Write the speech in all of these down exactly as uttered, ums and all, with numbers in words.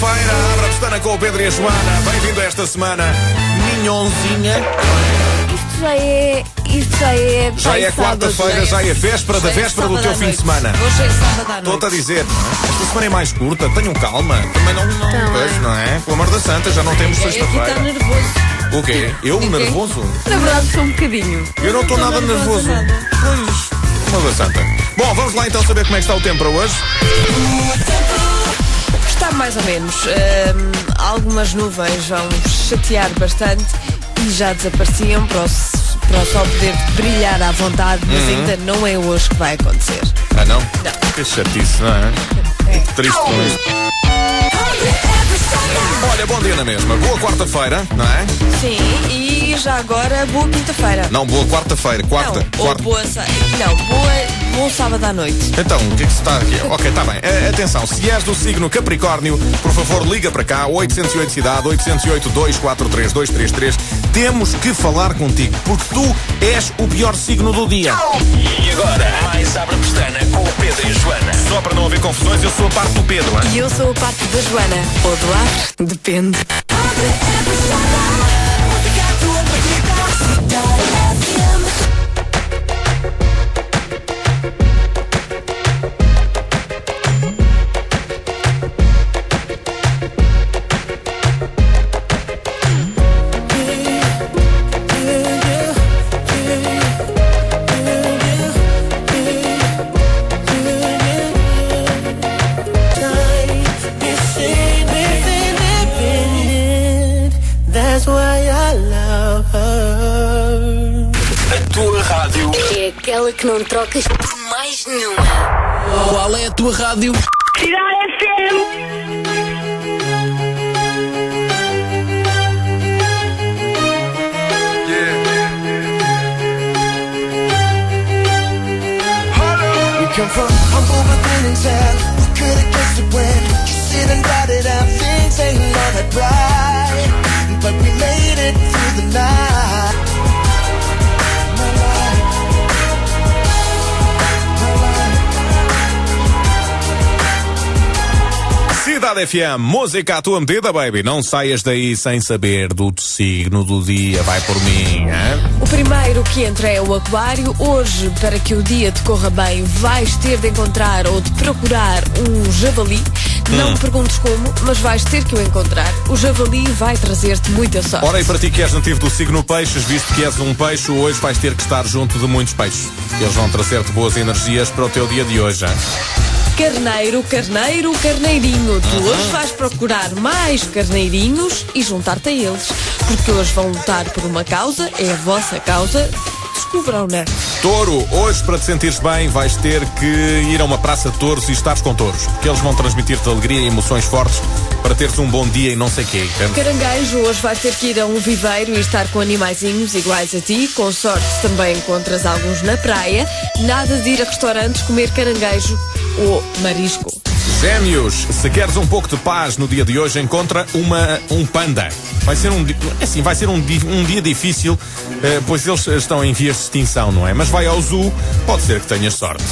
quarta-feira, abre a pestana com o Pedro e a Joana. Bem-vindo a esta semana, minhonzinha. Isto já é. Isto já é. Já é quarta-feira, já é véspera da véspera do teu fim de semana. Hoje é sábado à noite. Estou-te a dizer, não é? Esta semana é mais curta, tenham calma. Também não, não, Também. pois, não é? Pelo amor da Santa, já não temos É, aqui está sexta-feira. nervoso. O quê? Eu nervoso? Na verdade, sou um bocadinho. Eu não estou não nada estou nervoso. nervosa Pois, pelo amor da Santa. Bom, vamos lá então saber como é que está o tempo para hoje. Está mais ou menos. Hum, algumas nuvens vão chatear bastante e já desapareciam para o, para o sol poder brilhar à vontade, mas ainda não é hoje que vai acontecer. Ah, não? Não. Que chatice, não é? É. Que triste com isto. Olha, bom dia na mesma. Boa quarta-feira, não é? Sim, e já agora boa quinta-feira. Não, boa quarta-feira. Quarta. Não, ou quarta. boa sa- Não, boa, bom sábado à noite. Então, o que é que se está aqui? Ok, está bem. Uh, atenção, se és do signo Capricórnio, por favor, liga para cá, oito zero oito cidade, oito zero oito, dois quatro três, dois três três. Temos que falar contigo, porque tu és o pior signo do dia. E agora, mais abre a pestana com o Pedro e a Joana. Só para não haver confusões, eu sou a parte do Pedro, hein? E eu sou a parte da Joana. Ou do ar, depende. That's why I love her. A tua rádio. É aquela que não trocas por mais nenhuma. Qual é a tua rádio? Cidade F M. We come from humble beginnings and we could have guessed it when you sit and write it out. Things ain't all that bright, but we made it through the night. My life, my life. Cidade F M, música à tua medida, baby. Não saias daí sem saber do signo do dia. Vai por mim, hein? O primeiro que entra é o Aquário. Hoje, para que o dia te corra bem, vais ter de encontrar ou de procurar um javali. Não me perguntes como, mas vais ter que o encontrar. O javali vai trazer-te muita sorte. Ora, e para ti que és nativo do signo Peixes, visto que és um peixe, hoje vais ter que estar junto de muitos peixes. Eles vão trazer-te boas energias para o teu dia de hoje, hein? Carneiro, carneiro, carneirinho. Tu hoje vais procurar mais carneirinhos e juntar-te a eles. Porque hoje vão lutar por uma causa, é a vossa causa. Descubram-na. Touro, hoje para te sentires bem vais ter que ir a uma praça de touros e estares com touros, porque eles vão transmitir-te alegria e emoções fortes para teres um bom dia e não sei quê. Entende? Caranguejo, hoje vais ter que ir a um viveiro e estar com animaizinhos iguais a ti. Com sorte também encontras alguns na praia. Nada de ir a restaurantes comer caranguejo ou marisco. Gêmeos, se queres um pouco de paz no dia de hoje, encontra uma, um panda. Vai ser um, di- assim, vai ser um, di- um dia difícil, eh, pois eles estão em vias de extinção, não é? Mas vai ao zoo, pode ser que tenhas sorte.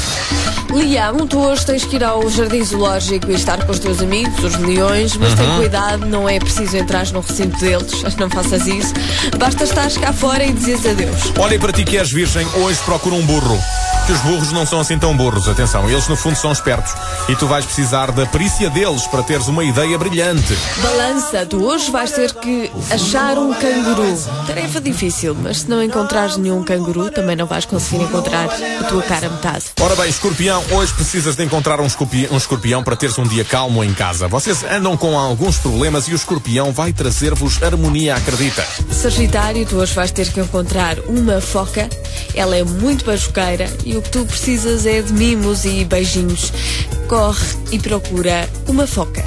Leão, tu hoje tens que ir ao jardim zoológico e estar com os teus amigos, os leões, mas tem cuidado, não é preciso entrar no recinto deles, não faças isso. Basta estar cá fora e dizes adeus. Olha, e para ti que és virgem, hoje procura um burro. Que os burros não são assim tão burros, atenção, eles no fundo são espertos. E tu vais precisar da perícia deles para teres uma ideia brilhante. Balança, tu hoje vais ter que achar um canguru. Tarefa difícil, mas se não encontrares nenhum canguru, também não vais conseguir encontrar a tua cara metade. Ora bem, escorpião, hoje precisas de encontrar um escorpião, um escorpião para teres um dia calmo em casa. Vocês andam com alguns problemas e o escorpião vai trazer-vos harmonia, acredita. Sagitário, tu hoje vais ter que encontrar uma foca. Ela é muito bajuqueira e o que tu precisas é de mimos e beijinhos. Corre e procura uma foca.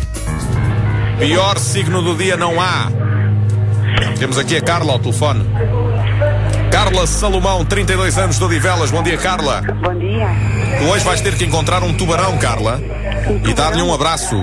Pior signo do dia não há. Temos aqui a Carla ao telefone. Carla Salomão, trinta e dois anos, de Odivelas. Bom dia, Carla. Bom dia. Tu hoje vais ter que encontrar um tubarão, Carla, e dar-lhe um abraço.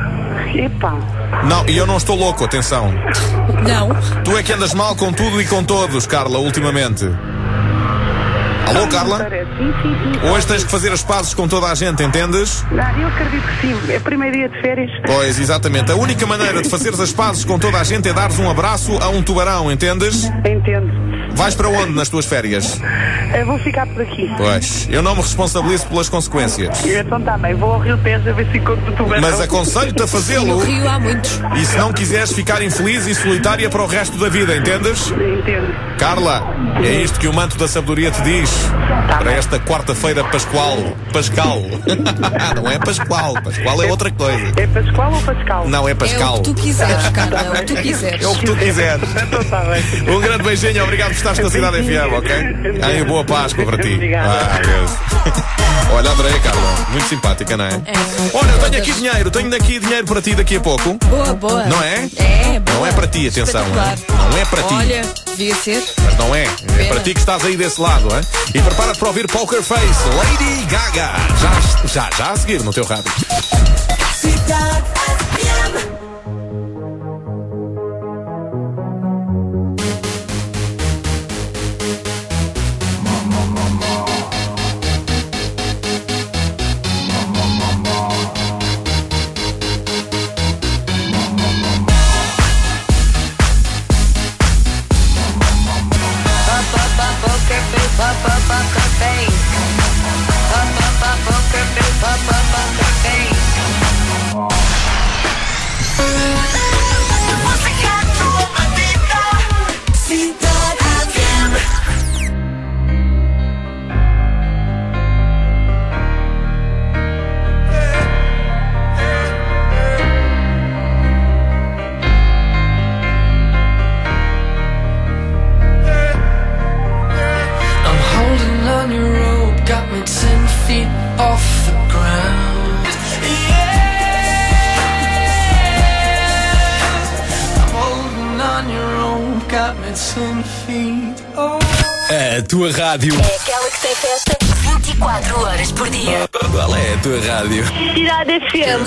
Epa. Não, e eu não estou louco, atenção. Não. Tu é que andas mal com tudo e com todos, Carla, ultimamente. Alô, Carla? Parece. Sim, sim, sim. Hoje tens que fazer as pazes com toda a gente, entendes? Não, eu acredito que sim. É o primeiro dia de férias. Pois, exatamente. A única maneira de fazeres as pazes com toda a gente é dares um abraço a um tubarão, entendes? Entendo. Vais para onde nas tuas férias? Eu vou ficar por aqui. Pois, eu não me responsabilizo pelas consequências. Então tá bem, vou ao Rio Tejo a ver se encontro o tubarão. Mas aconselho-te a fazê-lo. No Rio há muitos. E se não quiseres ficar infeliz e solitária para o resto da vida, entendes? Entendo. Carla, é isto que o manto da sabedoria te diz para esta quarta-feira pascual. Pascal. Não é Pascual. Pascual é outra coisa. É Pascoal ou Pascal? Não, é É o Pascal. que tu quiseres, Carla. É o que tu quiseres. É o que tu quiseres. Então tá bem. Um grande beijinho, obrigado por estares com a Cidade F M, ok? Ai, boa Páscoa para ti. Obrigada. Ah, yes. Olha, adorei a Carla. Muito simpática, não é? É. Olha, eu tenho aqui dinheiro. Tenho aqui dinheiro para ti daqui a pouco. Boa, boa. Não é? É, boa. Não é para ti, atenção. Espetacular. Hein? Não é para ti. Olha, devia ser. Mas não é. É Pena. para ti que estás aí desse lado, hein? E prepara-te para ouvir Poker Face, Lady Gaga. Já, já, já a seguir no teu rádio. Cidade F M. A tua rádio. É aquela que tem festa vinte e quatro horas por dia. Qual é a tua rádio? Cidade F M.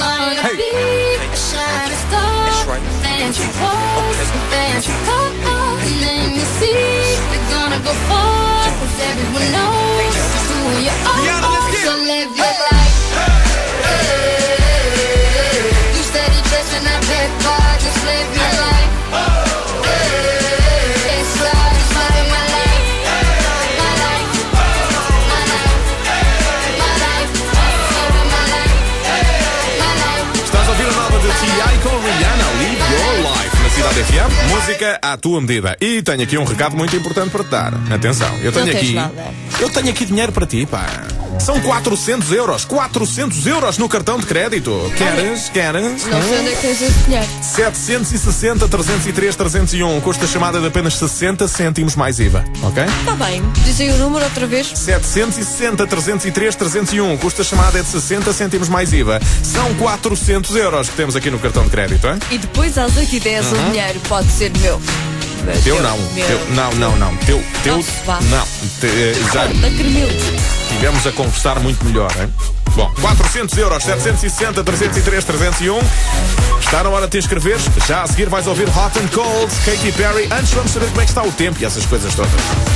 Cidade F M, música à tua medida. E tenho aqui um recado muito importante para te dar. Atenção, eu tenho Não tens aqui. nada. Eu tenho aqui dinheiro para ti, pá. São quatrocentos euros. quatrocentos euros no cartão de crédito. Queres? Queres? Não sei onde é que tens esse dinheiro. setecentos e sessenta, trezentos e três, trezentos e um. Custa chamada de apenas sessenta cêntimos mais I V A. Ok? Está bem. Diz aí o número outra vez. setecentos e sessenta, trezentos e três, trezentos e um. Custa chamada de sessenta cêntimos mais I V A. São quatrocentos euros que temos aqui no cartão de crédito, hein? E depois às oito e dez o dinheiro pode ser meu. Mas Teu não. Meu. Teu, não, não, não. Teu, teu, Nossa, vá. não. Te, eh, já Da Cremilde. tivemos a conversar muito melhor, hein? Bom, quatrocentos euros, setecentos e sessenta, trezentos e três, trezentos e um. Está na hora de te inscreveres. Já a seguir vais ouvir Hot and Cold, Katy Perry. Antes vamos saber como é que está o tempo e essas coisas todas.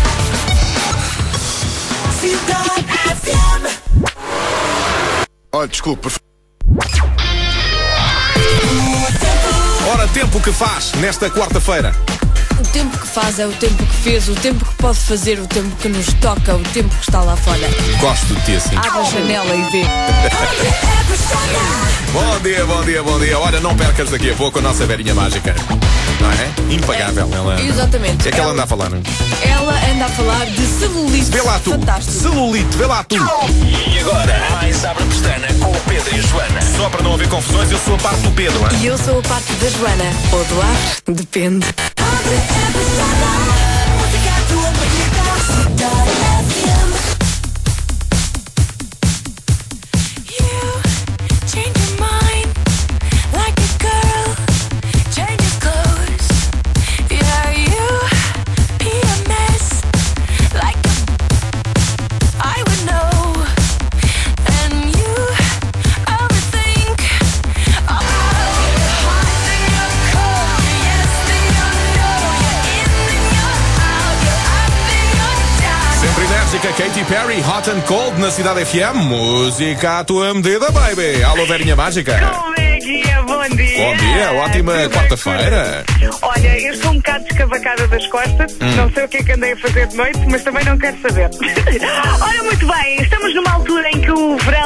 Cidade F M. Olha, desculpe. Ora, tempo que faz nesta quarta-feira. O tempo que faz é o tempo que fez, o tempo que pode fazer, o tempo que nos toca, o tempo que está lá fora. Gosto de ti assim. Abre a janela e vê. Bom dia, bom dia, bom dia. Olha, não percas daqui a pouco a nossa velhinha mágica. Não é? Impagável. Ela... Exatamente. O que é que ela anda a falar? Não? Ela anda a falar de celulite. Vê lá tu. Fantástico. Celulite, vê lá tu. E agora, mais abre a pestana com o Pedro e a Joana. Só para não haver confusões, eu sou a parte do Pedro. Hein? E eu sou a parte da Joana. Ou do ar, depende. Yes, then you know you're in your Sempre enérgica, Katy Perry, Hot and Cold na Cidade F M. Música à tua medida, baby. Alô, Verinha Mágica. Como é que é? Bom dia. Bom dia, ótima Tudo quarta-feira. bem? Olha, eu estou um bocado descavacada das costas. Hum. Não sei o que é que andei a fazer de noite, mas também não quero saber. Olha, muito bem, estamos numa altura em que o verão